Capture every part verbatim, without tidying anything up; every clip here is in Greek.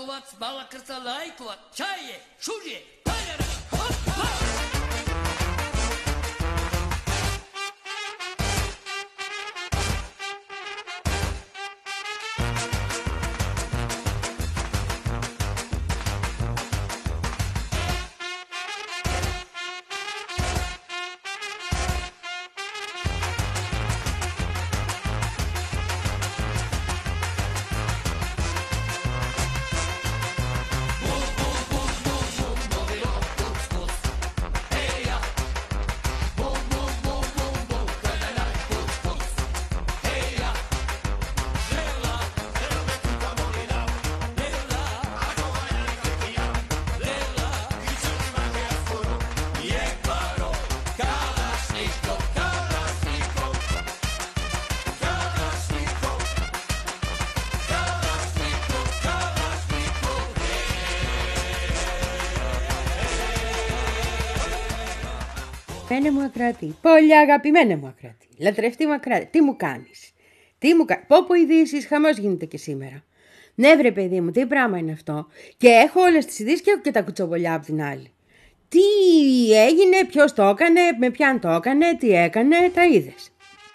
Балакovat, балакырса лайкovat, чае, шуре, пайрара, хоппа! Αγαπημένε μου ακράτη, πολύ αγαπημένε μου ακράτη, λατρευτή μου ακράτη, τι μου κάνεις, τι μου κάνεις, πω πω ειδήσεις, χαμός γίνεται και σήμερα. Ναι βρε παιδί μου, τι πράγμα είναι αυτό, και έχω όλες τις ειδήσεις και έχω και τα κουτσομπολιά από την άλλη. Τι έγινε, ποιος το έκανε, με ποιαν το έκανε, τι έκανε, τα είδες.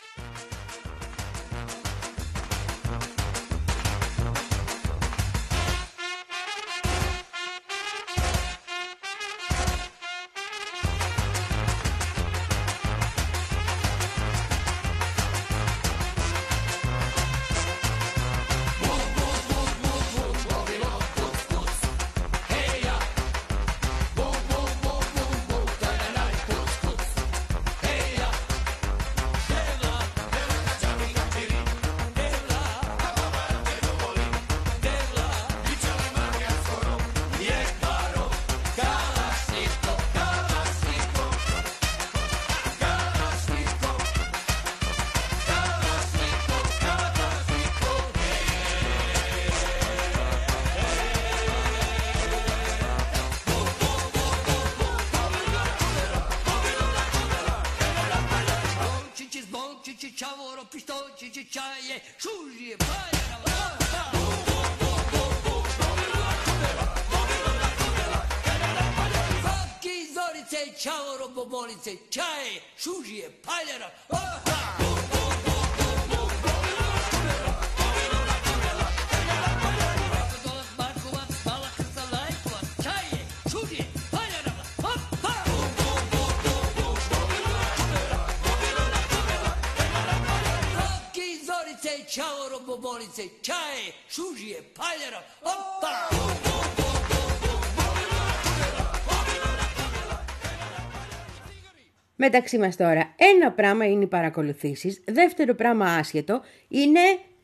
Μεταξύ μας τώρα, ένα πράγμα είναι οι παρακολουθήσεις, δεύτερο πράγμα άσχετο είναι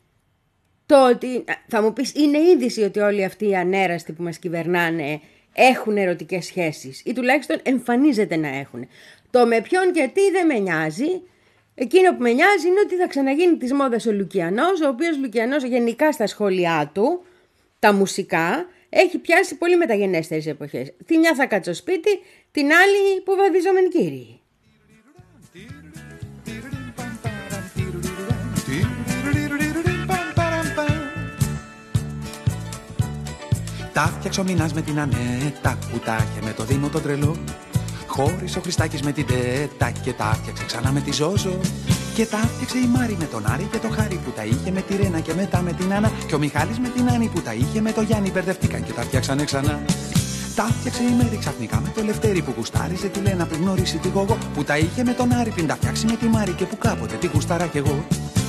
το ότι, θα μου πεις, είναι είδηση ότι όλοι αυτοί οι ανέραστοι που μας κυβερνάνε έχουν ερωτικές σχέσεις ή τουλάχιστον εμφανίζεται να έχουν. Το με ποιον και τι δεν με νοιάζει. Εκείνο που με νοιάζει είναι ότι θα ξαναγίνει της μόδας ο Λουκιανός, ο οποίος Λουκιανός γενικά στα σχόλιά του, τα μουσικά, έχει πιάσει πολύ μεταγενέστερες εποχές. Τη μια θα κάτσω σπίτι, την άλλη που βαδίζομεν κύριοι. Τα φτιάξε ο Μινάς με την Ανέτα που τα είχε με το Δήμο τον τρελό. Χώρισε ο Χριστάκης με την Τέτα και τα φτιάξε ξανά με τη Ζόζο. Και τα φτιάξε η Μάρη με τον Άρη και το Χάρη που τα είχε με τη Ρένα και μετά με την Άννα. Και ο Μιχάλης με την Άννη που τα είχε με το Γιάννη, μπερδευτήκαν και τα φτιάξανε ξανά. Τα φτιάξε η Μέρη ξαφνικά με το Λευτέρη που γουστάριζε τη Λένα πριν γνωρίσει τη Γογό. Που τα είχε με τον Άρη πριν τα φτιάξει με τη Μάρη και που κάποτε τη γουστάρα κι εγώ.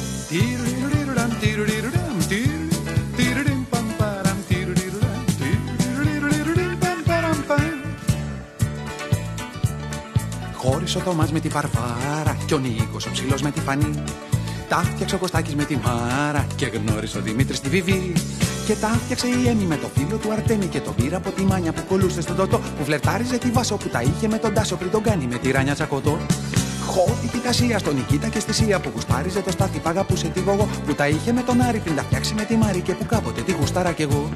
Χώρισε ο Θωμάς με τη Βαρβάρα και ο Νίκος ο ψηλός με τη Φανή. Τα φτιάξε ο Κωστάκης με τη Μάρα και γνώρισε ο Δημήτρης τη Βιβί. Και τα φτιάξε η Έμι με το φίλο του Αρτέμι και το πήρα από τη Μάνια που κολούσε στον Τότο. Που φλερτάριζε τη Βάσο που τα είχε με τον Τάσο πριν τον κάνει με τη Ράνια Τσακωτό. Χώθηκε η Κασία στον Νικήτα και στη Σία που γουστάριζε το Στάθη που αγαπούσε τη Γογό. Που τα είχε με τον Άρη πριν τα φτιάξει με τη Μάρη και που κάποτε τη γουστάρα κι εγώ.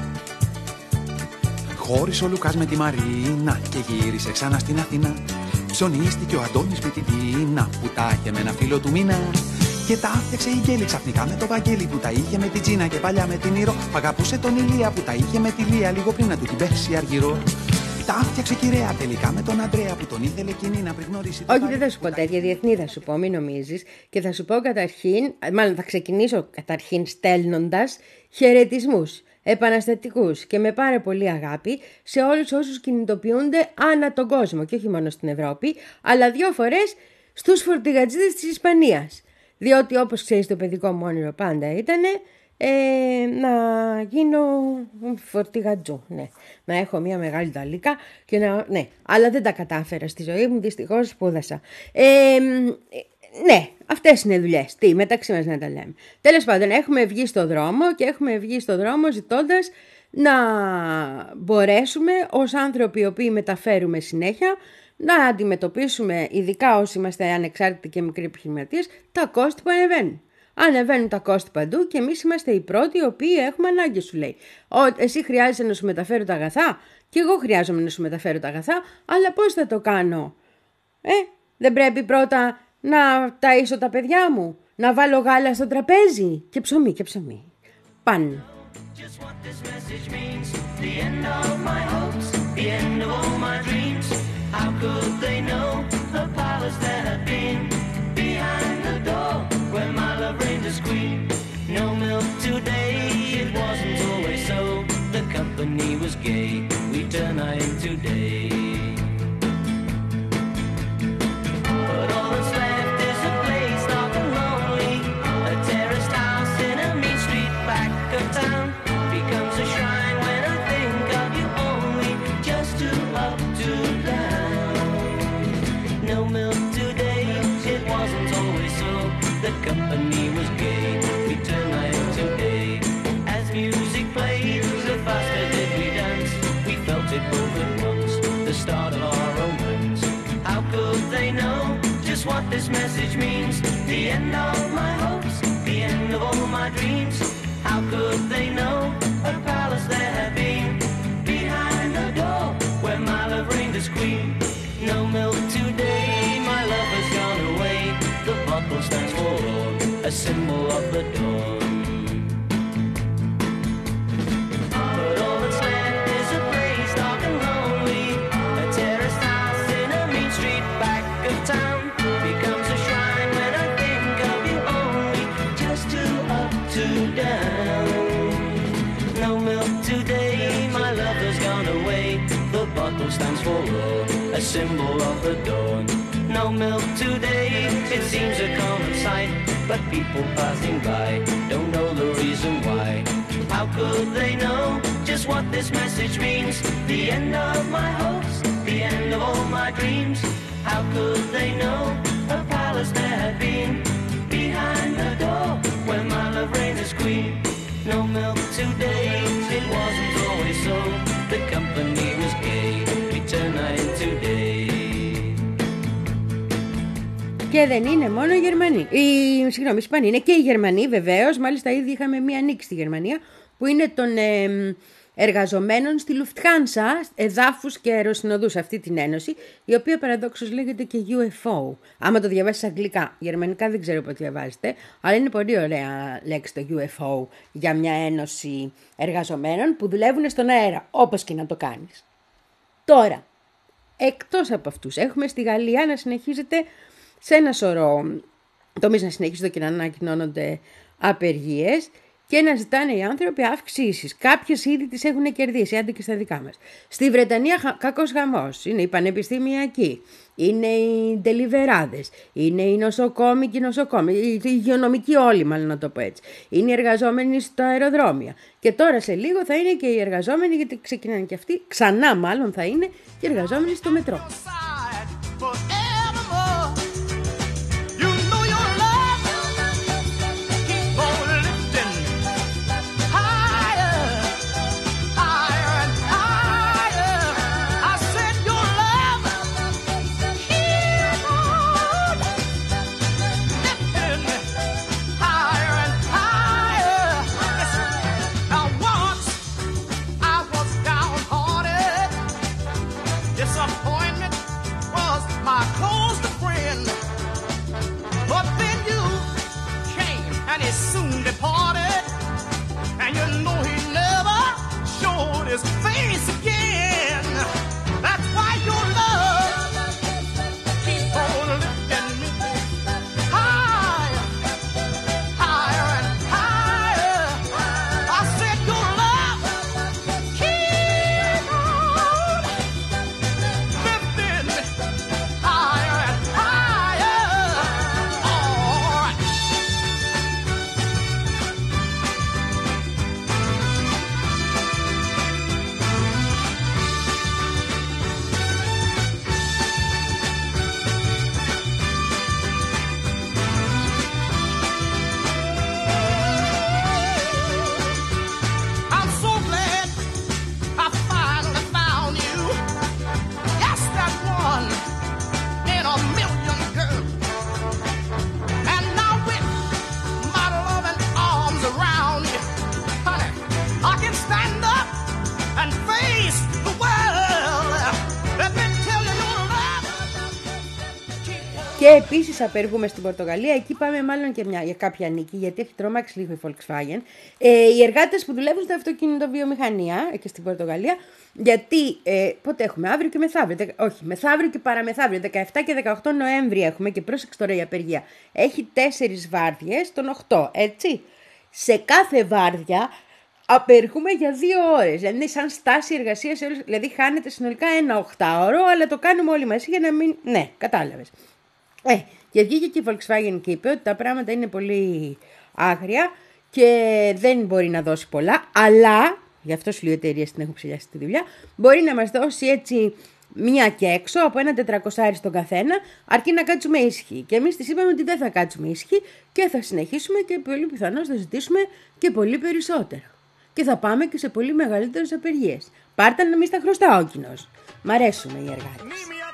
Χώρισε ο Λουκάς με τη Μαρίνα και γύρισε ξανά στην Αθήνα. Ψωνίστηκε ο Αντώνης με την Τίνα που τα είχε με ένα φίλο του Μίνα. Και τα έφτιαξε η Γέλη ξαφνικά με το Βαγγέλη που τα είχε με την Τζίνα και παλιά με την Ήρω. Αγαπούσε τον Ηλία που τα είχε με τη Λία λίγο πριν να του την πέσει αργυρό. Τα έφτιαξε κυρία τελικά με τον Αντρέα που τον ήθελε εκείνη να πριν γνωρίσει. Όχι, δεν θα σου πω τέτοια διεθνή, θα σου πω, μην νομίζεις. Και θα σου πω καταρχήν, μάλλον θα ξεκινήσω καταρχήν στέλνοντας χαιρετισμούς επαναστατικούς και με πάρα πολύ αγάπη σε όλους όσους κινητοποιούνται ανά τον κόσμο και όχι μόνο στην Ευρώπη, αλλά δύο φορές στους φορτηγατζίδες της Ισπανίας. Διότι όπως ξέρεις το παιδικό μου όνειρο πάντα ήταν ε, να γίνω φορτηγατζού, ναι. Να έχω μια μεγάλη ταλίκα και να... ναι, αλλά δεν τα κατάφερα στη ζωή μου, δυστυχώς σπούδασα. Ε, ναι, αυτές είναι δουλειές. Τι, μεταξύ μας να τα λέμε. Τέλος πάντων, έχουμε βγει στο δρόμο και έχουμε βγει στο δρόμο ζητώντας να μπορέσουμε ως άνθρωποι οι οποίοι μεταφέρουμε συνέχεια να αντιμετωπίσουμε, ειδικά όσοι είμαστε ανεξάρτητοι και μικροί επιχειρηματίες, τα κόστη που ανεβαίνουν. Ανεβαίνουν τα κόστη παντού και εμείς είμαστε οι πρώτοι οι οποίοι έχουμε ανάγκη, σου λέει. Ο, εσύ χρειάζεσαι να σου μεταφέρω τα αγαθά και εγώ χρειάζομαι να σου μεταφέρω τα αγαθά, αλλά πώς θα το κάνω? Ε, δεν πρέπει πρώτα να ταΐσω τα παιδιά μου, να βάλω γάλα στο τραπέζι και ψωμί και ψωμί. Παν. How could they know the palace that had been behind the door where my love reigned as queen? No milk today, it wasn't always so. The company was gay, we turn night today. But all that's left is a place dark and lonely. A terraced house in a mean street back of town becomes a shrine when I think of you only. Just two up, two down. No milk today, it wasn't always so. The company was gay, we turned night to day. As music played, the faster did we dance. We felt it both at once, the start of our romance. How could they know just what this message means? The end of my hopes, the end of all my dreams. How could they know a palace there had been behind the door where my love reigned as queen? No milk today, my love has gone away. The bottle stands forlorn, a symbol of the dawn. But all that's left is a place dark and lonely. A terraced house in a mean street back of town becomes a shrine when I think of you only. Just two up, two down. No milk today, my love has gone away. The bottle stands forlorn, a symbol of the dawn. No milk today, it seems a common sight, but people passing by don't know the reason why. How could they know just what this message means? The end of my hopes, the end of all my dreams. How could they know a palace there had been behind the door where my love reigned as queen? No milk today, it wasn't always so. The company was gay, we turn night today. Και δεν είναι μόνο οι Γερμανοί. Οι, συγγνώμη, Ισπανοί είναι και οι Γερμανοί βεβαίως. Μάλιστα ήδη είχαμε μία νίκη στη Γερμανία που είναι των ε, εργαζομένων στη Lufthansa, εδάφους και αεροσυνοδούς, αυτή την ένωση, η οποία παραδόξως λέγεται και γιου εφ ο. Άμα το διαβάσεις αγγλικά, γερμανικά δεν ξέρω πότε διαβάζετε, αλλά είναι πολύ ωραία λέξη το γιου εφ ο για μια ένωση εργαζομένων που δουλεύουν στον αέρα, όπως και να το κάνεις. Τώρα, εκτός από αυτούς, έχουμε στη Γαλλία να συνεχίζεται σε ένα σωρό τομείς να συνεχίζονται και να ανακοινώνονται απεργίες και να ζητάνε οι άνθρωποι αυξήσεις. Κάποιες ήδη τις έχουν κερδίσει, άντε και στα δικά μας. Στη Βρετανία κακός χαμός. Είναι οι πανεπιστημιακοί, είναι οι ντελιβεράδες, είναι οι νοσοκόμοι και οι νοσοκόμοι, οι υγειονομικοί όλοι μάλλον να το πω έτσι. Είναι οι εργαζόμενοι στα αεροδρόμια. Και τώρα σε λίγο θα είναι και οι εργαζόμενοι, γιατί ξεκινάνε και αυτοί, ξανά μάλλον θα είναι και οι εργαζόμενοι στο μετρό. Disappointment Και επίσης απεργούμε στην Πορτογαλία. Εκεί πάμε μάλλον και μια, για κάποια νίκη, γιατί έχει τρομάξει λίγο η Volkswagen. Ε, οι εργάτες που δουλεύουν στην αυτοκινητοβιομηχανία εκεί στην Πορτογαλία. Γιατί ε, πότε έχουμε, αύριο και μεθαύριο. Δε, όχι, μεθαύριο και παραμεθαύριο. δεκαεπτά και δεκαοκτώ Νοέμβρη έχουμε. Και πρόσεξε τώρα η απεργία. Έχει τέσσερις βάρδιες των οκτώ, έτσι. Σε κάθε βάρδια απεργούμε για δύο ώρες. Δηλαδή είναι σαν στάση εργασίας. Δηλαδή χάνεται συνολικά ένα οχτάωρο, αλλά το κάνουμε όλοι μαζί για να μην. Ναι, κατάλαβες. Ε, και βγήκε και η Volkswagen και είπε ότι τα πράγματα είναι πολύ άγρια και δεν μπορεί να δώσει πολλά, αλλά, γι' αυτό σου λέω οι εταιρείες την έχουν ψηλιάσει τη δουλειά, μπορεί να μας δώσει έτσι μία και έξω από ένα τετρακόσια στον καθένα, αρκεί να κάτσουμε ήσυχοι. Και εμείς της είπαμε ότι δεν θα κάτσουμε ήσυχοι και θα συνεχίσουμε και πολύ πιθανώς θα ζητήσουμε και πολύ περισσότερο. Και θα πάμε και σε πολύ μεγαλύτερες απεργίες. Πάρτε να μην στα χρωστά ο κοινός. Μ' αρέσουν οι εργάτες.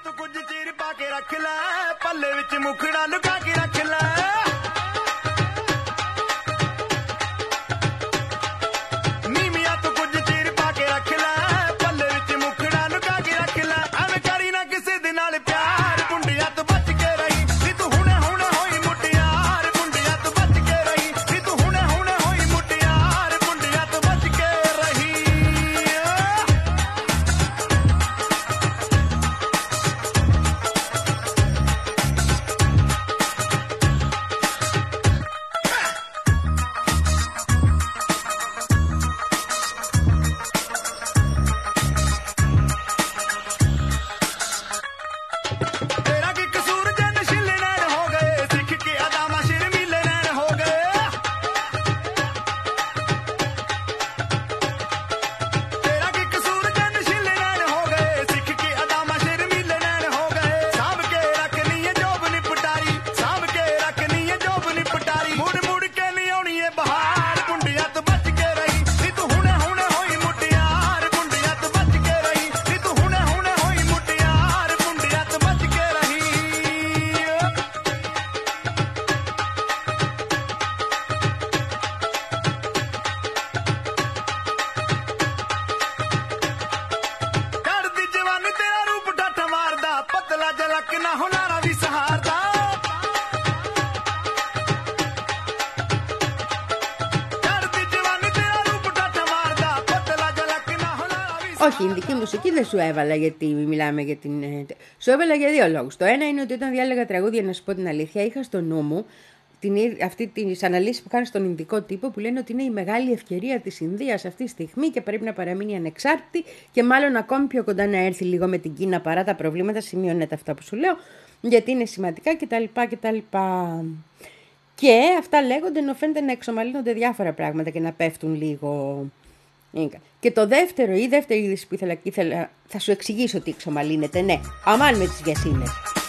Όχι, η ειδική μουσική δεν σου έβαλα γιατί μιλάμε για την. Σου έβαλα για δύο λόγους. Το ένα είναι ότι όταν διάλεγα τραγούδια, να σου πω την αλήθεια, είχα στο νου μου την, αυτή τις αναλύσεις που κάνω στον Ινδικό τύπο που λένε ότι είναι η μεγάλη ευκαιρία της Ινδίας αυτή τη στιγμή και πρέπει να παραμείνει ανεξάρτητη και μάλλον ακόμη πιο κοντά να έρθει λίγο με την Κίνα παρά τα προβλήματα. Σημειώνεται αυτά που σου λέω, γιατί είναι σημαντικά κτλ. κτλ. Και αυτά λέγονται ενώ φαίνεται να εξομαλύνονται διάφορα πράγματα και να πέφτουν λίγο. Και το δεύτερο, η δεύτερη είδηση που ήθελα, ήθελα θα σου εξηγήσω τι εξομαλύνεται, ναι, αμάν με τις βιασύνες.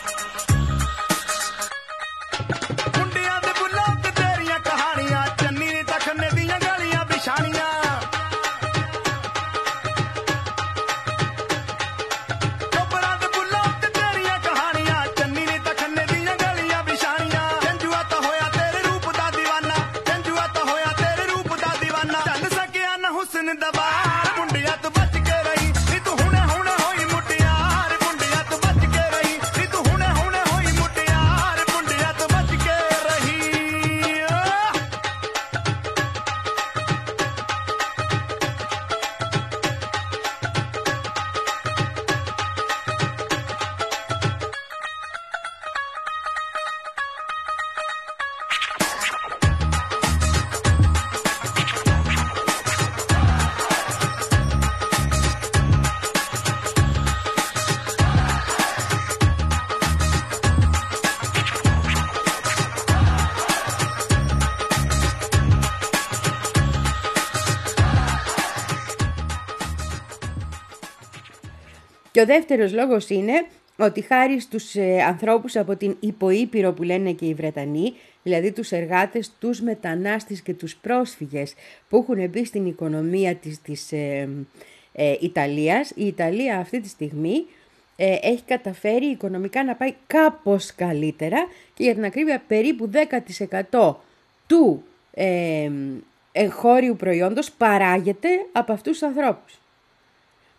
Και ο δεύτερος λόγος είναι ότι χάρη στους ε, ανθρώπους από την υποήπειρο που λένε και οι Βρετανοί, δηλαδή τους εργάτες, τους μετανάστες και τους πρόσφυγες που έχουν μπει στην οικονομία της, της ε, ε, Ιταλίας, η Ιταλία αυτή τη στιγμή ε, έχει καταφέρει οικονομικά να πάει κάπως καλύτερα και για την ακρίβεια περίπου δέκα τοις εκατό του ε, εγχώριου προϊόντος παράγεται από αυτούς τους ανθρώπους.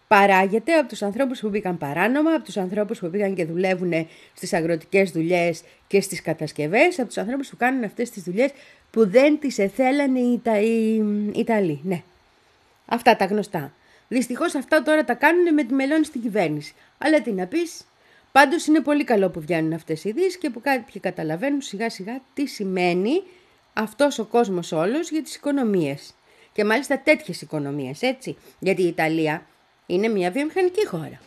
παράγεται από τους ανθρώπους που μπήκαν παράνομα, από τους ανθρώπους που πήγαν και δουλεύουν στις αγροτικές δουλειές και στις κατασκευές, από τους ανθρώπους που κάνουν αυτές τις δουλειές που δεν τις εθέλανε οι, Ιτα... οι Ιταλοί. Ναι, αυτά τα γνωστά. Δυστυχώς αυτά τώρα τα κάνουν με τη Μελώνη στην κυβέρνηση. Αλλά τι να πεις, πάντως είναι πολύ καλό που βγαίνουν αυτές οι ειδήσεις και που κάποιοι καταλαβαίνουν σιγά σιγά τι σημαίνει αυτός ο κόσμος όλος για τις οικονομίες. Και μάλιστα τέτοιες οικονομίες, έτσι. Γιατί η Ιταλία είναι μια βιομηχανική χώρα.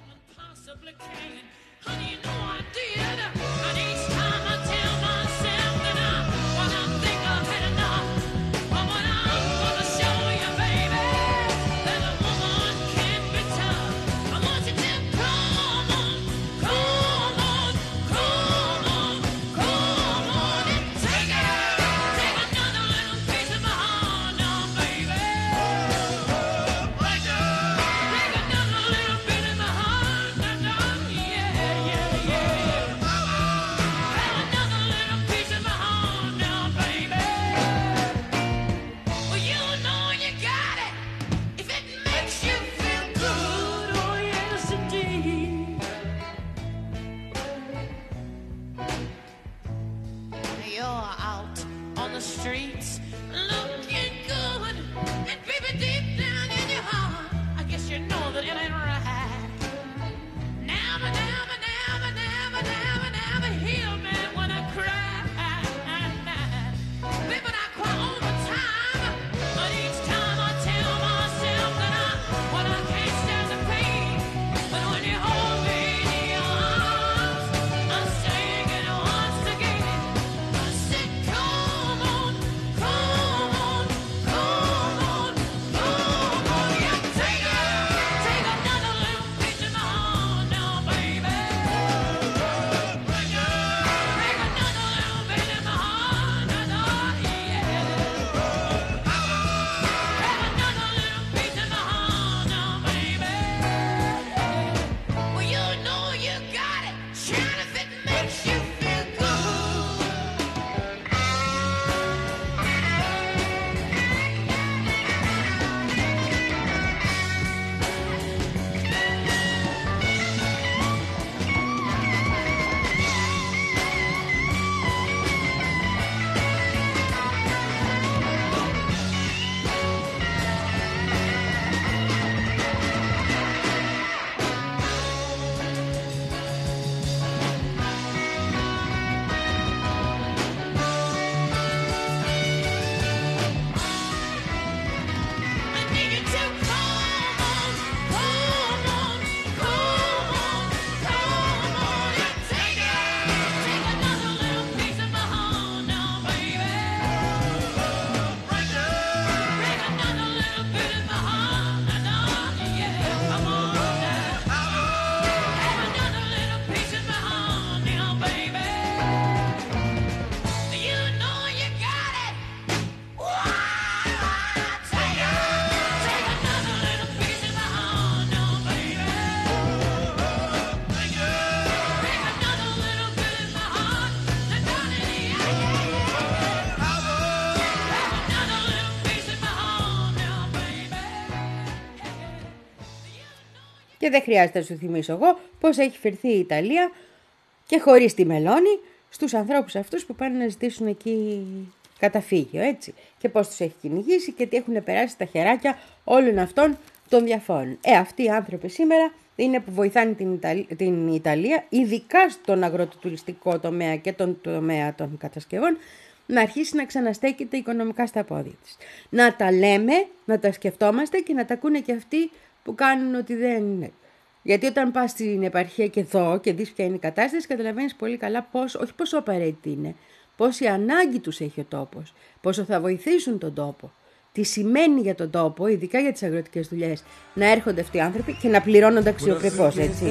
Και δεν χρειάζεται να σου θυμίσω εγώ πώς έχει φερθεί η Ιταλία και χωρίς τη Μελώνη στους ανθρώπους αυτούς που πάνε να ζητήσουν εκεί καταφύγιο, έτσι. Και πώς τους έχει κυνηγήσει και τι έχουν περάσει στα χεράκια όλων αυτών των διαφόρων. Ε, αυτοί οι άνθρωποι σήμερα είναι που βοηθάνε την, Ιταλία, την Ιταλία, ειδικά στον αγροτοτουριστικό τομέα και τον τομέα των κατασκευών, να αρχίσει να ξαναστέκεται οικονομικά στα πόδια της. Να τα λέμε, να τα σκεφτόμαστε και να τα ακούνε και αυτοί που κάνουν ότι δεν είναι. Γιατί όταν πας στην επαρχία και εδώ και δεις ποια είναι η κατάσταση, καταλαβαίνεις πολύ καλά πώς, όχι πόσο απαραίτητη είναι, πόση ανάγκη τους έχει ο τόπος, πόσο θα βοηθήσουν τον τόπο, τι σημαίνει για τον τόπο, ειδικά για τις αγροτικές δουλειές, να έρχονται αυτοί οι άνθρωποι και να πληρώνονται αξιοπρεπώς, έτσι.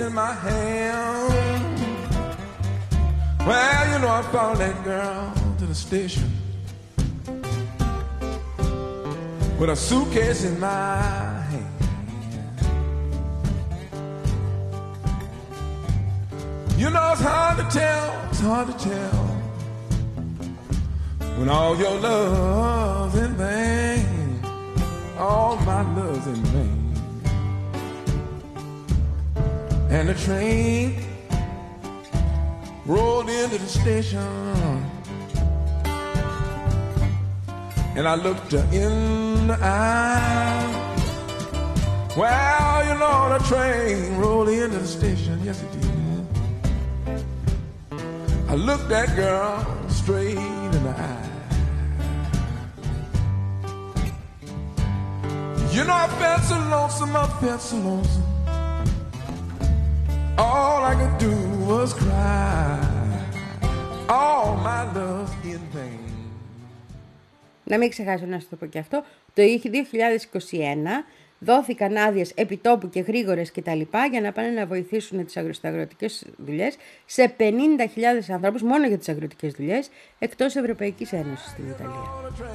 Well, you know I followed that girl to the station with a suitcase in my hand. You know it's hard to tell, it's hard to tell when all your love's in vain, all my love's in vain. And the train rolled into the station, and I looked her in the eye. Well, you know, the train rolled into the station, yes it did. I looked that girl straight in the eye. You know, I felt so lonesome, I felt so lonesome. All I could do was cry, all my love in vain. Να μην ξεχάσω να σας το πω και αυτό. Το δύο χιλιάδες είκοσι ένα δόθηκαν άδειες επιτόπου και γρήγορες και τα λοιπά για να πάνε να βοηθήσουν τις αγροσταγρωτικές δουλειές σε πενήντα χιλιάδες ανθρώπους μόνο για τις αγροτικές δουλειές εκτός Ευρωπαϊκής Ένωσης στην Ιταλία.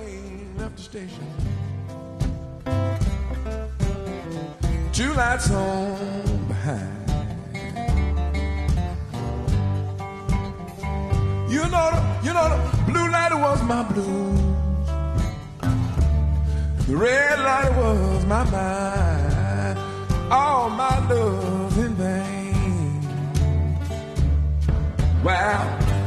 Two lights on behind. You know the, you know the blue light was my blues. The red light was my mind. All my love in vain. Wow.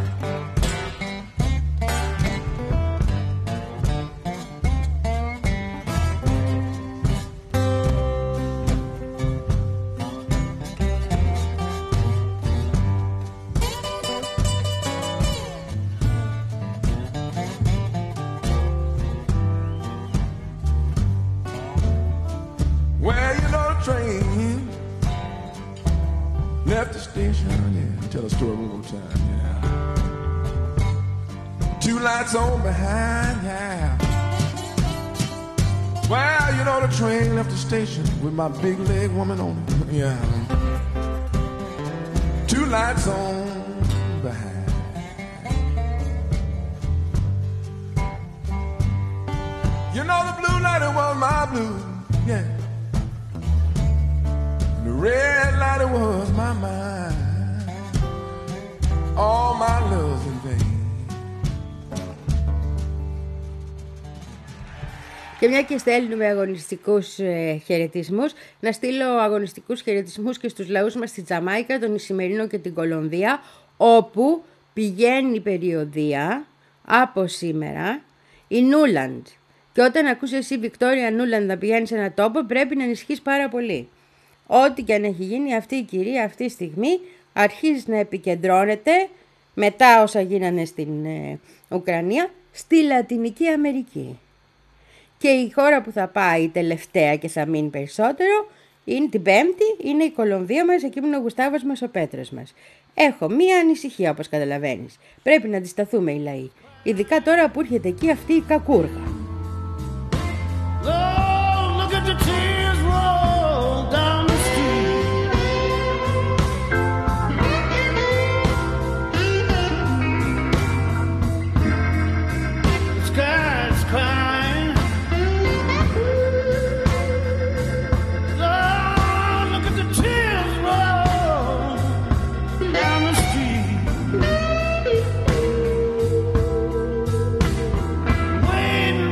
Train left the station, yeah. Tell the story one more time, yeah. Two lights on behind, yeah. Well, you know the train left the station with my big leg woman on it, yeah. Two lights on behind. You know the blue light, it was my blue, yeah. The red light was my mind. All my love in vain. Και μια και στέλνουμε αγωνιστικούς ε, χαιρετισμούς, να στείλω αγωνιστικούς χαιρετισμούς και στους λαούς μας στη Τζαμάικα, τον Ισημερίνο και την Κολομβία, όπου πηγαίνει η περιοδεία από σήμερα η Νούλαντ. Και όταν ακούσεις εσύ Βικτόρια Νούλαντ να πηγαίνει σε ένα τόπο, πρέπει να ενισχύεις πάρα πολύ. Ό,τι και αν έχει γίνει, αυτή η κυρία αυτή τη στιγμή αρχίζει να επικεντρώνεται, μετά όσα γίνανε στην ε, Ουκρανία, στη Λατινική Αμερική. Και η χώρα που θα πάει η τελευταία και θα μείνει περισσότερο, είναι την Πέμπτη, είναι η Κολομβία μας, εκεί που είναι ο Γουστάβος μας, ο Πέτρος μας. Έχω μία ανησυχία, όπως καταλαβαίνεις. Πρέπει να αντισταθούμε οι λαοί. Ειδικά τώρα που έρχεται εκεί αυτή η κακούργα. Oh, look at the tears roll down the street. The sky's crying. Oh, look at the tears roll down the street. Waiting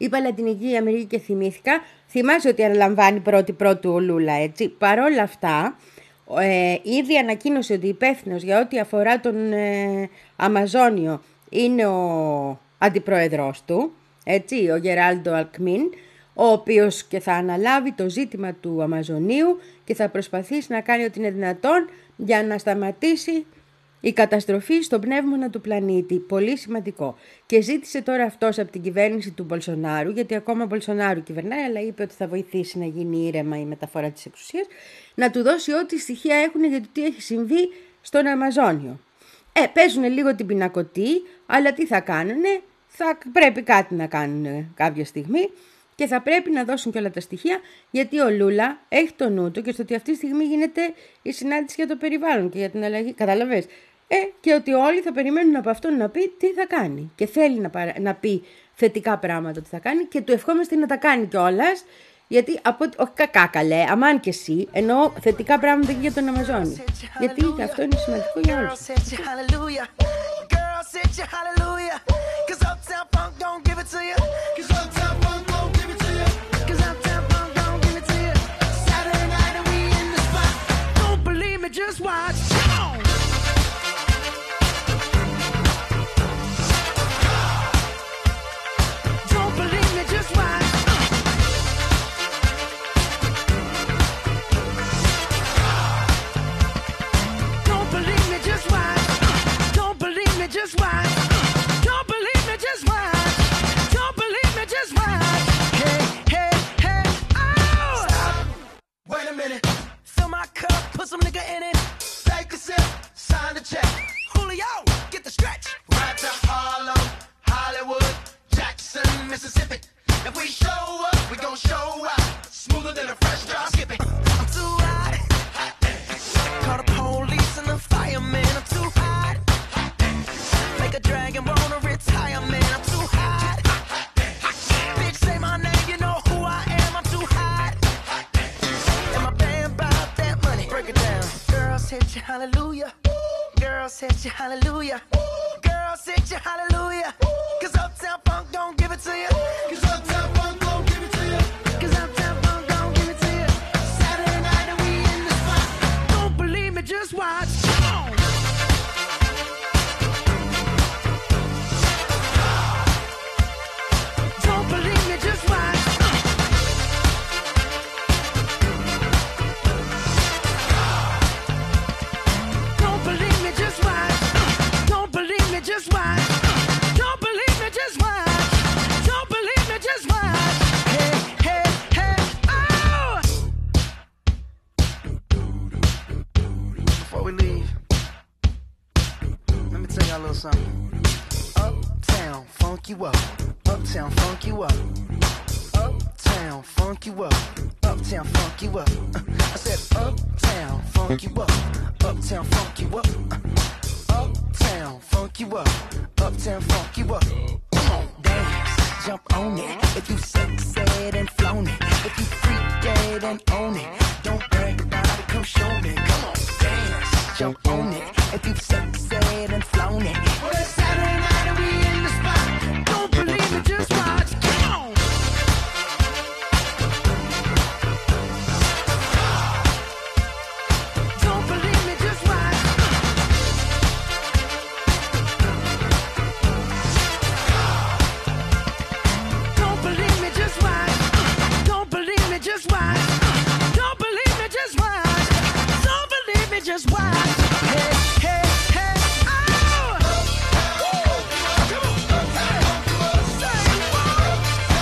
Είπα Λατινική Αμερική και θυμήθηκα. Θυμάσαι ότι αναλαμβάνει πρώτη πρώτου ο Λούλα, έτσι. Παρόλα αυτά, ε, ήδη ανακοίνωσε ότι υπεύθυνος για ό,τι αφορά τον ε, Αμαζόνιο είναι ο αντιπρόεδρος του, έτσι, ο Γεράλντο Αλκμίν, ο οποίος και θα αναλάβει το ζήτημα του Αμαζονίου και θα προσπαθήσει να κάνει ό,τι είναι δυνατόν για να σταματήσει η καταστροφή στον πνεύμονα του πλανήτη. Πολύ σημαντικό. Και ζήτησε τώρα αυτός από την κυβέρνηση του Μπολσονάρου, γιατί ακόμα ο Μπολσονάρου κυβερνάει, αλλά είπε ότι θα βοηθήσει να γίνει ήρεμα η μεταφορά της εξουσίας, να του δώσει ό,τι στοιχεία έχουν για το τι έχει συμβεί στον Αμαζόνιο. Ε, παίζουν λίγο την πινακωτή, αλλά τι θα κάνουνε, θα πρέπει κάτι να κάνουν κάποια στιγμή και θα πρέπει να δώσουν και όλα τα στοιχεία, γιατί ο Λούλα έχει το νου του και στο ότι αυτή τη στιγμή γίνεται η συνάντηση για το περιβάλλον και για την αλλαγή. Καταλαβες. Ε, και ότι όλοι θα περιμένουν από αυτόν να πει τι θα κάνει. Και θέλει να, παρα... να πει θετικά πράγματα ότι θα κάνει και του ευχόμαστε να τα κάνει κιόλας. Γιατί, από... όχι κακά καλέ, αμάν και εσύ, εννοώ θετικά πράγματα και για τον Αμαζόνιο. Γιατί και αυτό είναι σημαντικό για όλους. Just watch. Don't believe me, just watch. Don't believe me, just watch. Don't believe me, just watch. Don't believe me, just watch. Don't believe me, just watch. Hey, hey, hey, oh! Stop. Wait a minute. Fill my cup, put some nigga in it. Take a sip, sign the check. Julio, get the stretch. Right to Harlem, Hollywood, Jackson, Mississippi. If we show up, we gon' show out. Smoother than a fresh drop. Skip it. I'm too hot. Hot Call the police and the fireman. I'm too hot. Hot Make a dragon wanna retire, man. I'm too hot. Hot Bitch, say my name, you know who I am. I'm too hot. Hot And my band bought that money. Break it down. Girls hit you, hallelujah. Girls hit you, hallelujah. Girls hit you, hallelujah. Cause Uptown Funk don't give it to you. Cause Uptown Funk don't give it to you. Cause Uptown Funk don't give it to you. Saturday night and we in the spot. Don't believe me, just watch. Come on. Don't believe me, just watch. Don't believe me, just watch. Don't believe me, just watch. Don't believe me, just watch. Don't believe me, just watch. Hey, hey, hey, oh! Before we leave, let me tell y'all a little something. Uptown, funk you up. Uptown, funk you up. Uptown, funk you up. Uptown, funk you up. I said uptown, funk you up. Uptown, funk you up. Uptown, funk you up. Uptown, funk you up. Come on, dance, jump on it. If you sexed and flown it. If you freaked dead and own it. Don't brag about it, come show me. Come on, dance, jump on it. If you sexed and flown it. Well, it's Saturday night and we in the spot. Don't believe me, just watch. Come on. Don't believe me, just watch. Don't believe me, just watch. Don't believe me, just watch. Don't believe me, just watch. Don't believe me, just watch. Hey, hey, hey, oh! Come on, hey, say what?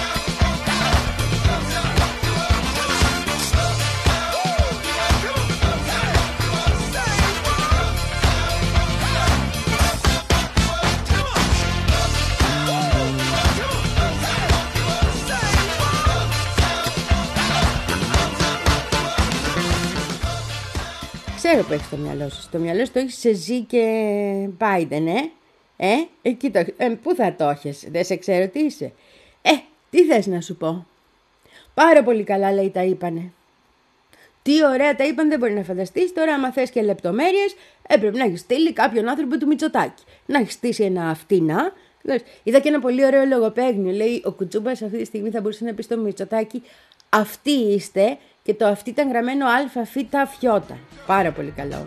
Ξέρω που έχεις το μυαλό σου. Το μυαλό σου το έχεις σε Ζι και Biden, ε. Ε, εκεί το, ε, πού θα το έχεις, δεν σε ξέρω τι είσαι. Ε, τι θες να σου πω. Πάρα πολύ καλά λέει τα είπανε. Τι ωραία τα είπαν, δεν μπορεί να φανταστείς. Τώρα, άμα θες και λεπτομέρειες, έπρεπε να έχει στείλει κάποιον άνθρωπο του Μητσοτάκη. Να έχει στήσει ένα φτηνά, Είδα και ένα πολύ ωραίο λογοπαίγνιο. Λέει ο Κουτσούμπας αυτή τη στιγμή θα μπορούσε να πει στο Μητσοτάκη αυτοί είστε, και το αυτή ήταν γραμμένο α, φ, φ. Πάρα πολύ καλό.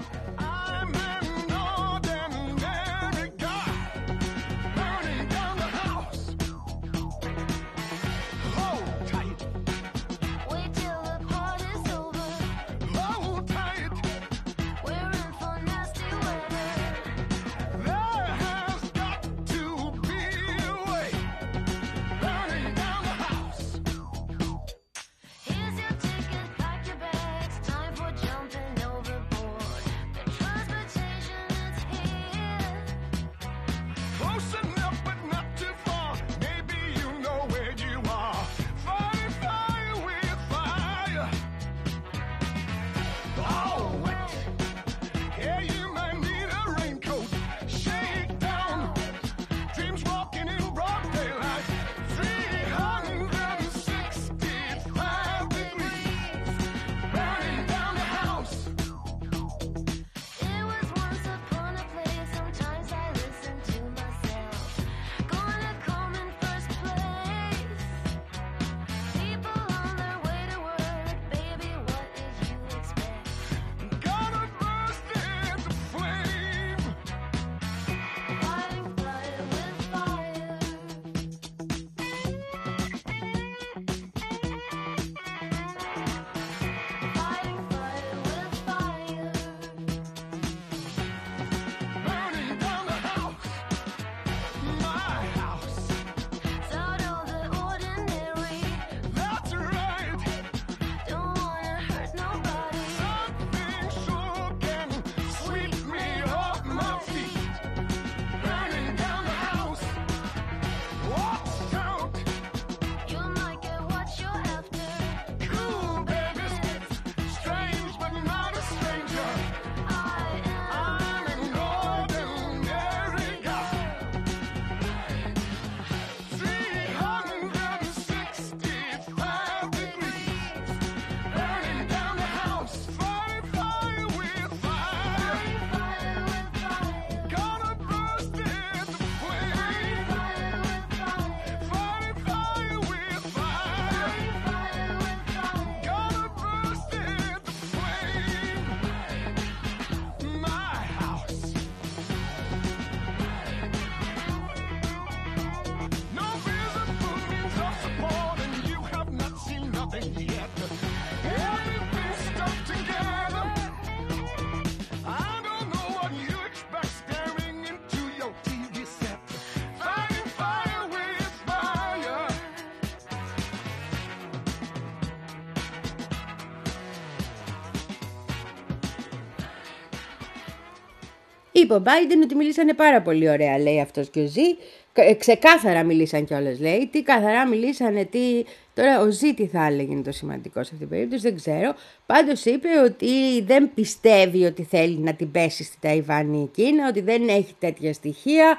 Είπε ο Biden ότι μιλήσανε πάρα πολύ ωραία, λέει αυτός και ο Ζη. Ξεκάθαρα μιλήσαν κιόλας, λέει. Τι καθαρά μιλήσανε, τι... Τώρα ο Ζη τι θα έλεγε είναι το σημαντικό σε αυτήν την περίπτωση, δεν ξέρω. Πάντως είπε ότι δεν πιστεύει ότι θέλει να την πέσει στη Ταϊβάν η Κίνα, ότι δεν έχει τέτοια στοιχεία,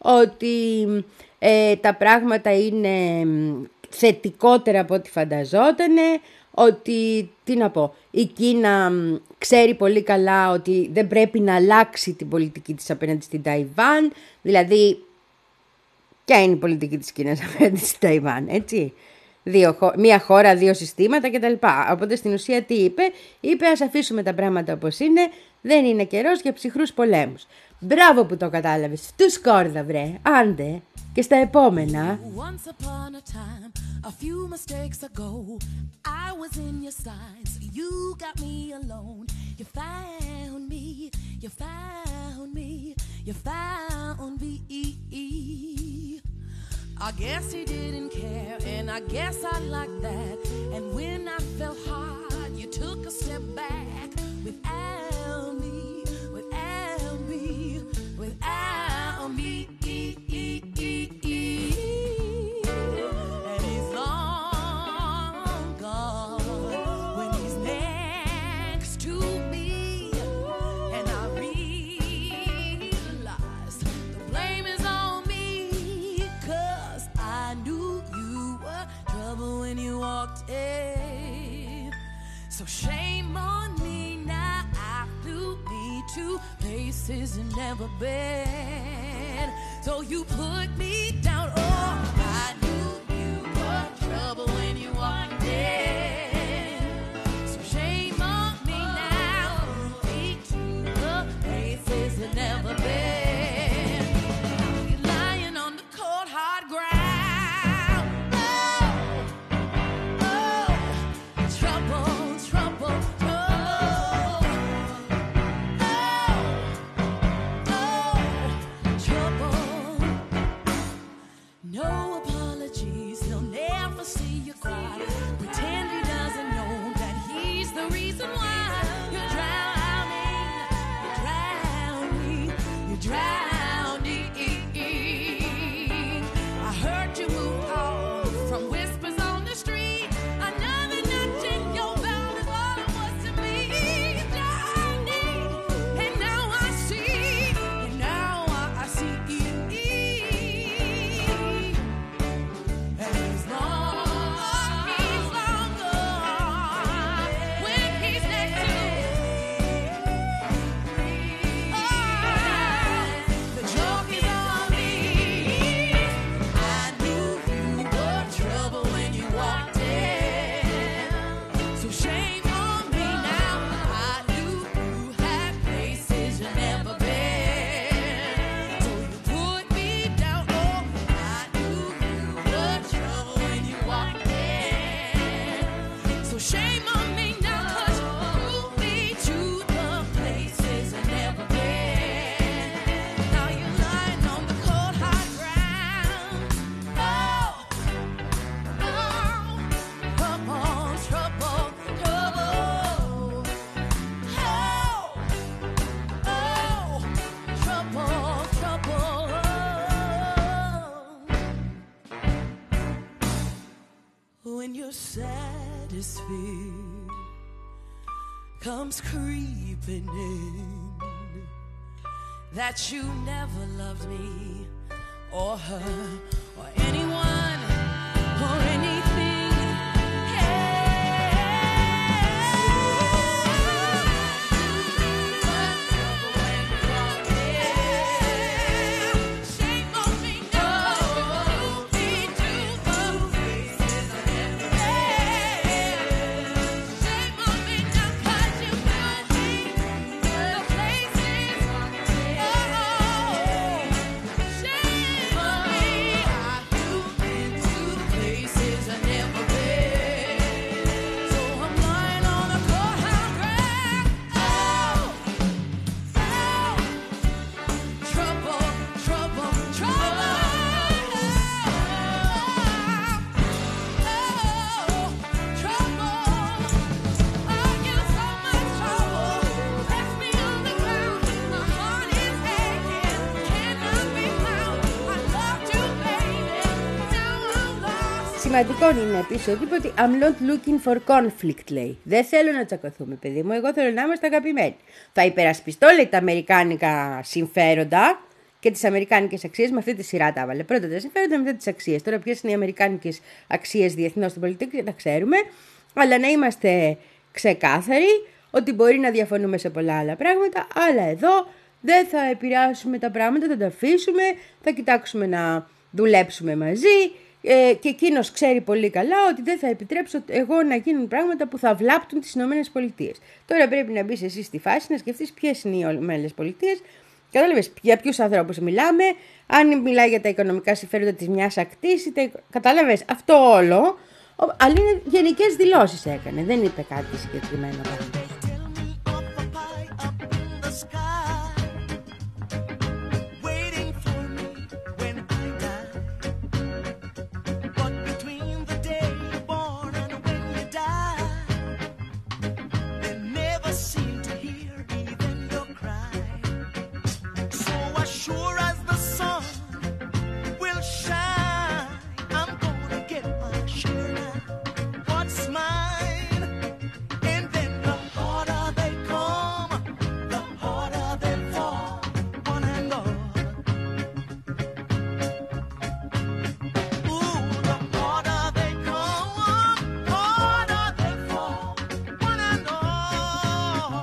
ότι ε, τα πράγματα είναι θετικότερα από ό,τι φανταζότανε, ότι, τι να πω, η Κίνα ξέρει πολύ καλά ότι δεν πρέπει να αλλάξει την πολιτική της απέναντι στην Ταϊβάν, δηλαδή ποια είναι η πολιτική της Κίνας απέναντι στην Ταϊβάν, έτσι, δύο, μία χώρα, δύο συστήματα κτλ. Οπότε στην ουσία τι είπε, είπε ας αφήσουμε τα πράγματα όπως είναι, δεν είναι καιρός για ψυχρούς πολέμους. Μπράβο που το κατάλαβες, του σκόρδα βρε, άντε και στα επόμενα. Once upon a time, a few mistakes ago, I was in your sights, you got me alone. You found me, you found me, you found me. I guess he didn't care, and I guess I liked that. And when I fell hard, you took a step back without me, without me, without me. And he's long gone when he's next to me, and I realize the blame is on me, 'cause I knew you were trouble when you walked in. So shame on me now, I flew me to places you've never been. So you put me atmosphere comes creeping in, that you never loved me or her or anyone or anything. Shame on me now, me to the places I never been. Shame on me now, 'cause you got me the places. Oh, shame on me. I've been to places I never been. So I'm lying on a courthouse ground. Oh, oh, trouble, trouble, trouble. Oh, trouble. I get so much trouble. Left me on the ground. My heart is aching. Cannot be found. I loved you, baby. Now I'm lost. Σημαντικό είναι επίσης ότι I'm not looking for conflict, λέει. Δεν θέλω να τσακωθούμε, παιδί μου. Εγώ θέλω να είμαστε αγαπημένοι. Θα υπερασπιστώ, λέει, τα αμερικάνικα συμφέροντα και τις αμερικάνικες αξίες. Με αυτή τη σειρά τα έβαλε. Πρώτα τα συμφέροντα, μετά τις αξίες. Τώρα, ποιες είναι οι αμερικάνικες αξίες διεθνώς στην πολιτική, τα ξέρουμε. Αλλά να είμαστε ξεκάθαροι ότι μπορεί να διαφωνούμε σε πολλά άλλα πράγματα. Αλλά εδώ δεν θα επηρεάσουμε τα πράγματα, θα τα αφήσουμε, θα κοιτάξουμε να δουλέψουμε μαζί. Ε, και εκείνος ξέρει πολύ καλά ότι δεν θα επιτρέψω εγώ να γίνουν πράγματα που θα βλάπτουν τις Ηνωμένες Πολιτείες. Τώρα πρέπει να μπεις εσύ στη φάση να σκεφτείς ποιες είναι οι Ηνωμένες Πολιτείες. Κατάλαβες για ποιους ανθρώπους μιλάμε, αν μιλάει για τα οικονομικά συμφέροντα της μιας ακτής. Τα... Κατάλαβες αυτό όλο, αλλά είναι γενικές δηλώσεις έκανε, δεν είπε κάτι συγκεκριμένο πράγμα. Tell me of a pie up in the sky, waiting for me when I die. But between the day you're born and when you die, they never seem to hear even your cry. So as sure as the sun will shine, I'm gonna get my share now. What's mine? And then the harder they come, the harder they fall, one and all. Ooh, the harder they come, harder they fall, one and all.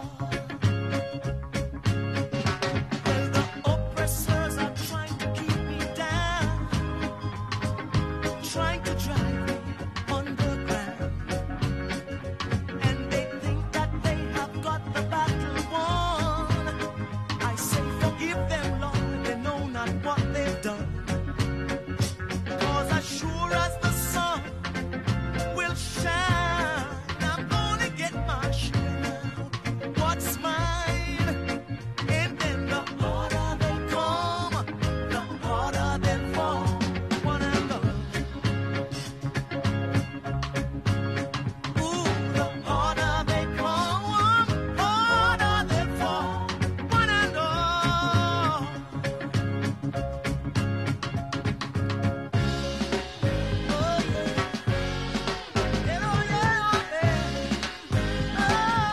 Well, the oppressors are trying to keep me down, trying to drive me underground. And they think that they have got the battle won. I say forgive them, Lord, they know not what they've done. 'Cause as sure as the sun will shine, I'm gonna get my share now. What's mine? And then the harder they come, the harder they fall, one and all. Ooh, the harder they come, harder they fall, one and all. Oh, yeah. Yeah, oh, yeah, oh, yeah. Oh,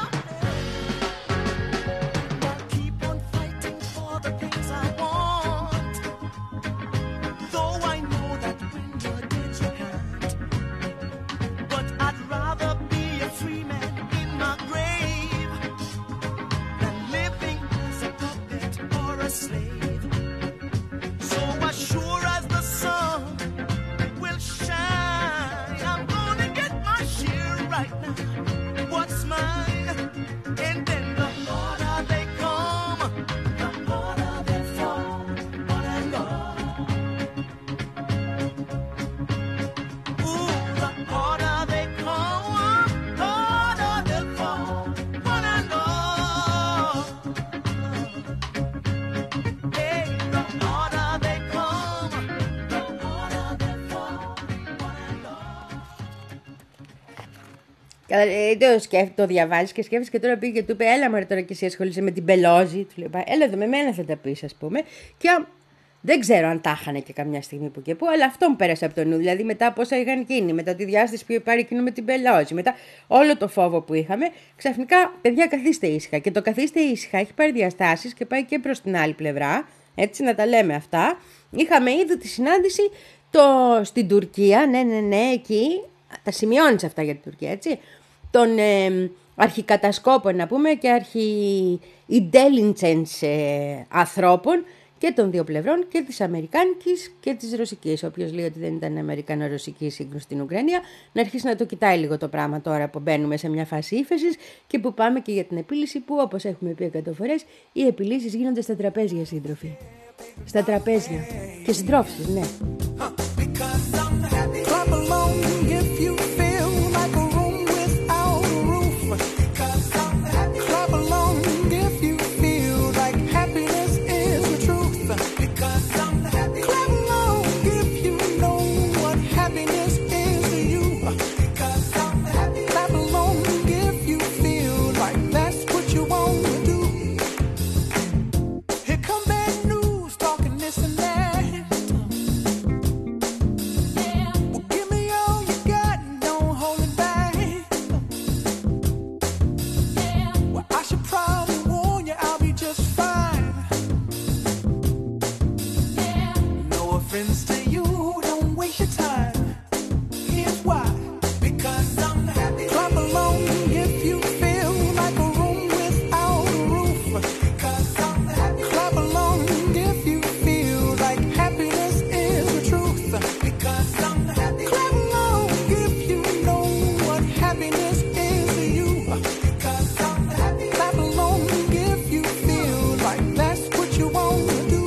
yeah. I'll keep on fighting for the things I want, though I know that when you're dead you can't. But I'd rather be a free man in my grave than living as a puppet or a slave. So as sure as the sun will shine, I'm gonna get my share right now. What's mine? And then the harder they come, the harder they fall, one and all. Ooh, the harder they come, harder they fall, one and all. Hey, the harder they come, the harder they fall, one and all. Καλά, ε, το, σκέφ, το διαβάζεις και σκέφτεσαι και τώρα πήγε και του είπε έλα μωρέ τώρα και εσύ ασχολείσαι με την Πελόζη. Του λέει έλα εδώ με μένα θα τα πεις ας πούμε. Και Δεν ξέρω αν τα είχαν και καμιά στιγμή που και που, αλλά αυτό μου πέρασε από το νου. Δηλαδή μετά από όσα είχαν γίνει, μετά τη διάσταση που είχε πάρει εκείνο με την Πελόζη, μετά όλο το φόβο που είχαμε, ξαφνικά, παιδιά, καθίστε ήσυχα. Και το καθίστε ήσυχα έχει πάρει διαστάσεις και πάει και προς την άλλη πλευρά. Έτσι, να τα λέμε αυτά. Είχαμε ήδη τη συνάντηση το, στην Τουρκία, ναι, ναι, ναι, εκεί. Τα σημειώνεις αυτά για την Τουρκία, έτσι. Των ε, αρχικατασκόπων, να πούμε, και αρχι-intelligence ε, ανθρώπων και των δύο πλευρών, και της Αμερικάνικης και της Ρωσικής. Όποιος λέει ότι δεν ήταν Αμερικανο-Ρωσική σύγκρουση στην Ουκρανία, να αρχίσει να το κοιτάει λίγο το πράγμα τώρα που μπαίνουμε σε μια φάση ύφεσης και που πάμε και για την επίλυση, που όπως έχουμε πει εκατό φορές, οι επιλύσεις γίνονται στα τραπέζια, σύντροφοι. Στα τραπέζια. Και συντρόφισσες, ναι. Clap along if you feel like a room without a roof. Clap along if you feel like happiness is the truth. Clap along if you know what happiness is to you. Clap along if you feel like that's what you want to do. Here come bad news talking this and that. To you, don't waste your time. Here's why. Because I'm happy. Clap along if you feel like a room without a roof. Because I'm happy. Clap along if you feel like happiness is the truth. Because I'm happy. Clap along if you know what happiness is to you. Because I'm happy. Clap along if you feel like that's what you want to do.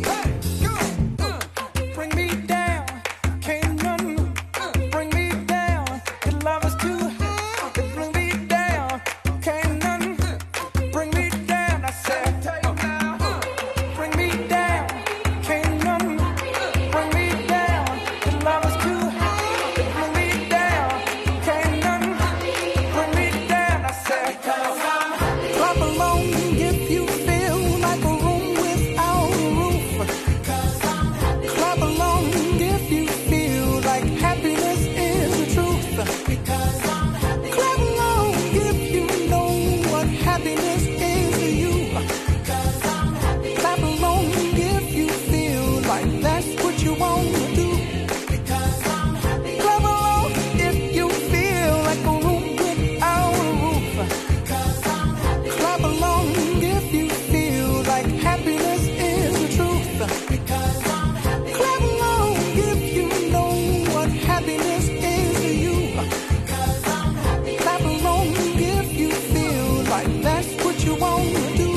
Bring me down, can't none bring me down. Your love is too high, bring me down, can't none bring me down. I said, bring me down, can't none bring me down. Your love is too high, bring me down, can't none bring me down. I said, clap along if you feel like a room without a roof. Clap along if you feel like happiness is the truth. Because I'm happy. Clap along if you know what happiness is to you. Because I'm happy. Clap along if you feel like that's what you want to do. Because I'm happy. Clap along if you feel like a room without a roof. Because I'm happy. Clap along if you feel like happiness is the truth. Because I'm happy. Clap along if you know what happiness is to you. Because I'm happy. Clap along if you feel like that's what you want to do.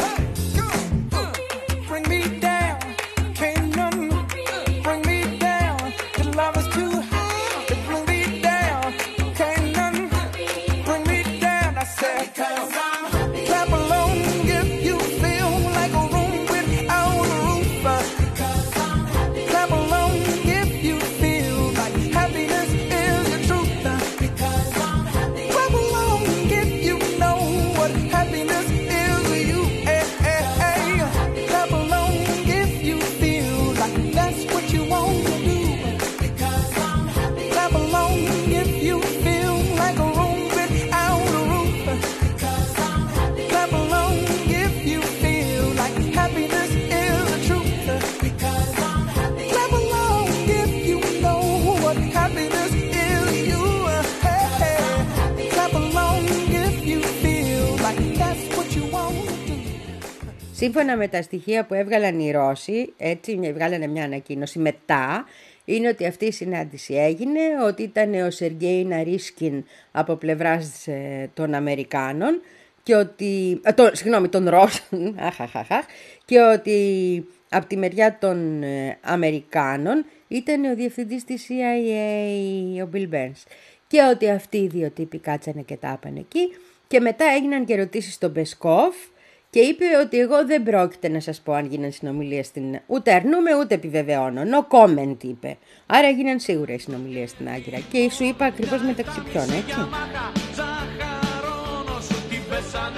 Bring me down, can't none bring me down. Your love is too high, bring me down, can't none bring me down. I said, because I'm happy. Clap along if you feel like a room without a roof. Because I'm happy. Clap along if you feel like happiness is the truth. Because I'm happy. Clap along if you know what happiness is to you. Hey, hey, hey. Clap along if you feel like that's what you want to do. Because I'm happy. Clap along if you feel like a room without a roof. Because I'm happy. Clap along if you feel like happiness is the truth. Because I'm happy. Clap along if you know what happiness is to you. Hey, hey. Clap along if you feel like that's what you want to do. Σύμφωνα με τα στοιχεία που έβγαλαν οι Ρώσοι, έτσι βγάλανε μια ανακοίνωση μετά, είναι ότι αυτή η συνάντηση έγινε, ότι ήταν ο Σεργέι Ναρίσκιν από πλευράς ε, των Αμερικάνων και ότι, ε, το, συγγνώμη, των Ρώσων, αχαχαχαχ, και ότι από τη μεριά των ε, Αμερικάνων ήταν ο διευθυντής της σι άι έι, ο Bill Burns, και ότι αυτοί οι δύο τύποι κάτσανε και τα είπαν εκεί, και μετά έγιναν και ερωτήσεις στον Πεσκόφ και είπε ότι εγώ δεν πρόκειται να σας πω αν γίναν συνομιλίες στην... Ούτε αρνούμε ούτε επιβεβαιώνω. No comment, είπε. Άρα έγιναν σίγουρα οι συνομιλίες στην Άγκυρα. Και σου είπα ακριβώς μεταξύ ποιον, έτσι.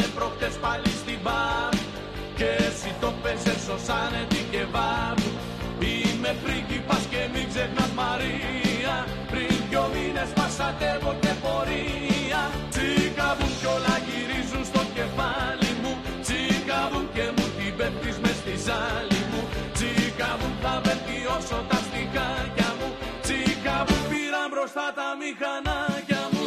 Και εσύ το πέσες σωσάνε την κεβάμπ. πιστεύω και πορεία. Τσίκαβουν κι όλα γυρίζουν στο κεφάλι μου. Τσίκαβουν και μου την πέφτεις μες στη ζάλη μου. Τσίκαβουν θα βελτιώσω τα στιχάκια μου. Τσίκαβουν πήραν μπροστά τα μηχανάκια μου.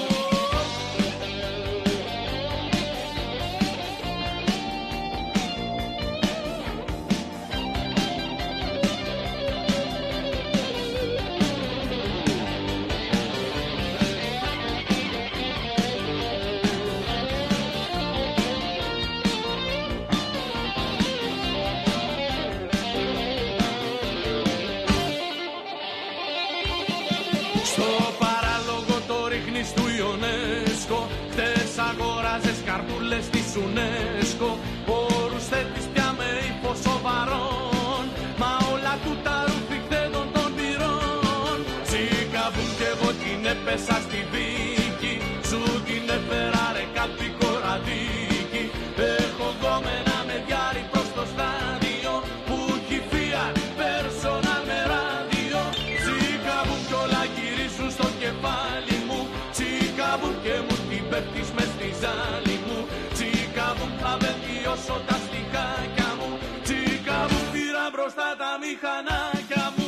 Αγόραζες καρδούλες της UNESCO. Όρους θέτεις πια με ύφος σοβαρών. Μα όλα του τα ρουφιχθέντων των πυρών. Τσίκαβουν κι εγώ την έπεσα στη δίκη. Σου την έφερα ρε κάτι κοραδίκη. Έχω γκόμενα με διάρρη προς το στάδιο. Που έχει Fiat personal με ράδιο. Τσίκαβουν κι όλα γυρίζουν στο κεφάλι μου. Τσίκαβουν και μου την πέφτεις μες στη ζάλη μου. Τσίκαβουν θα βελτιώσω τα στιχάκια μου. Τσίκαβουν πήρα μπροστά τα μηχανάκια μου.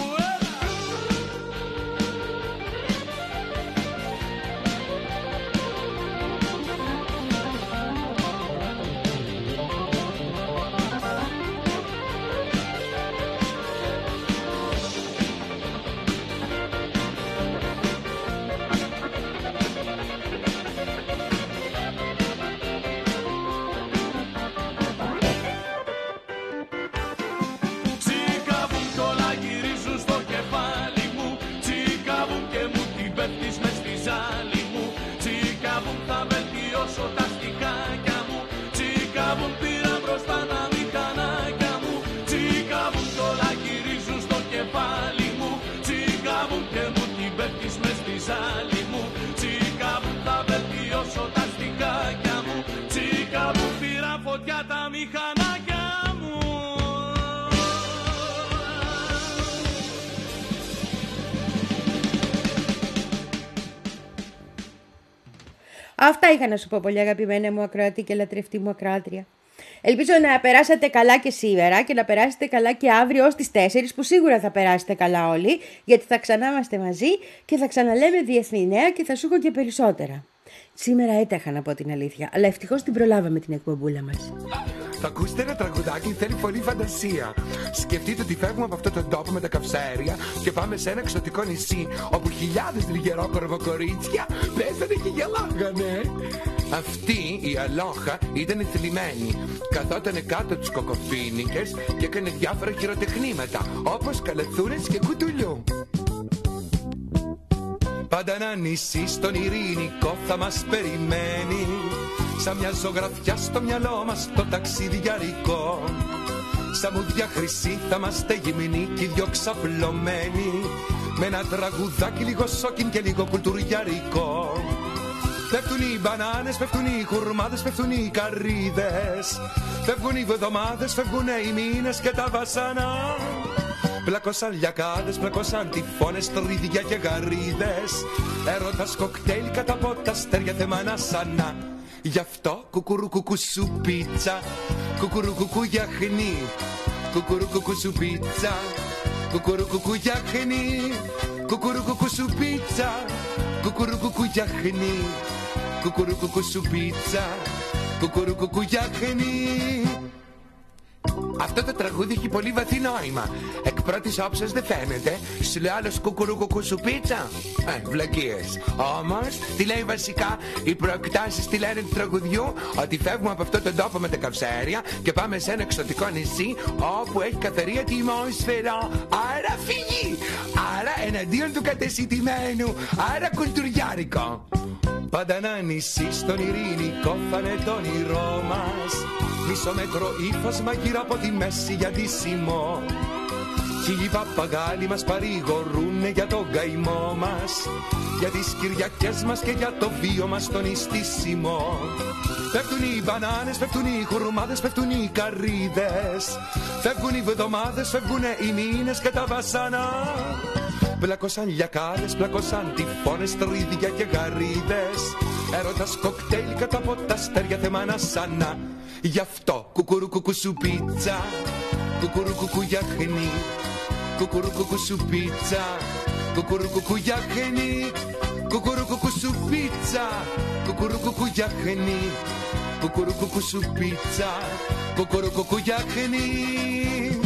Φωτιά τα μηχανάκια μου. Αυτά είχα να σου πω, πολύ αγαπημένα μου ακροατή και λατρευτή μου ακροάτρια. Ελπίζω να περάσατε καλά και σήμερα και να περάσετε καλά και αύριο ως τις τέσσερις, που σίγουρα θα περάσετε καλά όλοι, γιατί θα ξανά είμαστε μαζί και θα ξαναλέμε διεθνή νέα και θα σου έχω και περισσότερα. Σήμερα έταχα να πω την αλήθεια, αλλά ευτυχώς την προλάβαμε την εκπομπούλα μας. Θα ακούσετε ένα τραγουδάκι, θέλει πολύ φαντασία. Σκεφτείτε ότι φεύγουμε από αυτόν τον τόπο με τα καυσαέρια και πάμε σε ένα εξωτικό νησί, όπου χιλιάδες λιγερόκορβο κορίτσια πέσανε και γελάγανε. Αυτή η αλόχα ήταν θλιμμένη. Καθότανε κάτω τους κοκοφίνικες και έκανε διάφορα χειροτεχνήματα, όπως καλαθούρες και κουτουλιού. Πάντα ένα νησί στον Ειρηνικό θα μας περιμένει, σαν μια ζωγραφιά στο μυαλό μας το ταξιδιαρικό. Σαν μουδιά χρυσή θα είμαστε γυμνοί κι οι δυο ξαπλωμένοι, με ένα τραγουδάκι λίγο σόκιν και λίγο κουλτουριαρικό. Πέφτουν οι μπανάνες, πέφτουν οι χουρμάδες, πέφτουν οι καρύδες. Φεύγουν οι βδομάδες, φεύγουν οι μήνες και τα βασανά. Πλακώσαν λιακάδες, πλακώσαν τυφώνες, τρίδια και γαρίδες. Έρωτας κοκτέιλ κατά από τα αστέρια θεμάνα σανά. Γι' αυτό κουκουρουκουκου σου πίτσα, κουκουρουκουκου γιαχνί, κουκουρουκουκου σου πίτσα, κουκουρουκουκου γιαχνί, κουκουρουκουκου σου πίτσα, κουκουρουκουκου γιαχνί, κουκουρουκουκου σου πίτσα, κουκουρουκουκου γιαχνί. Αυτό το τραγούδι έχει πολύ βαθύ νόημα. Εκ πρώτης όψεως δεν φαίνεται. Σου λέει άλλος κουκουρουκουκου σου πίτσα. Ε, βλακίες. Όμως, τι λέει βασικά, οι προεκτάσεις τι λένε του τραγουδιού? Ότι φεύγουμε από αυτόν τον τόπο με τα καυσαέρια και πάμε σε ένα εξωτικό νησί όπου έχει καθαρή ατμόσφαιρα. Άρα φυγή. Άρα εναντίον του κατεσιτημένου. Άρα κουλτουριάρικο. Πάντα ένα νησί στον Ειρηνικό θα είναι το όνειρό μας. Μισό μέτρο ύφασμα γύρω από τη μέση για ντύσιμο. Χίλιοι παπαγάλοι μας παρηγορούνε για τον καημό μας, για τις Κυριακές μας και για το βίο μας τον ιστίσιμο. Πέφτουν οι μπανάνες, πέφτουν οι χουρμάδες, πέφτουν οι καρύδες. Φεύγουν οι βδομάδες, φεύγουν οι μήνες και τα βασανά. Πλακώσαν λιακάδες, πλακώσαν τυφώνες, τρίδια και γαρίδες. Έρωτας κοκτέιλ κάτω από τα αστέρια θεμάνα σανά. Γι' αυτό κουκουρουκουκου σου πίτσα, κουκουρουκουκου γιαχνί, κουκουρουκουκου σου πίτσα, κουκουρουκουκου γιαχνί, κουκουρουκουκου σου πίτσα, κουκουρουκουκου γιαχνί, κουκουρουκουκου σου πίτσα, κουκουρουκουκου γιαχνί.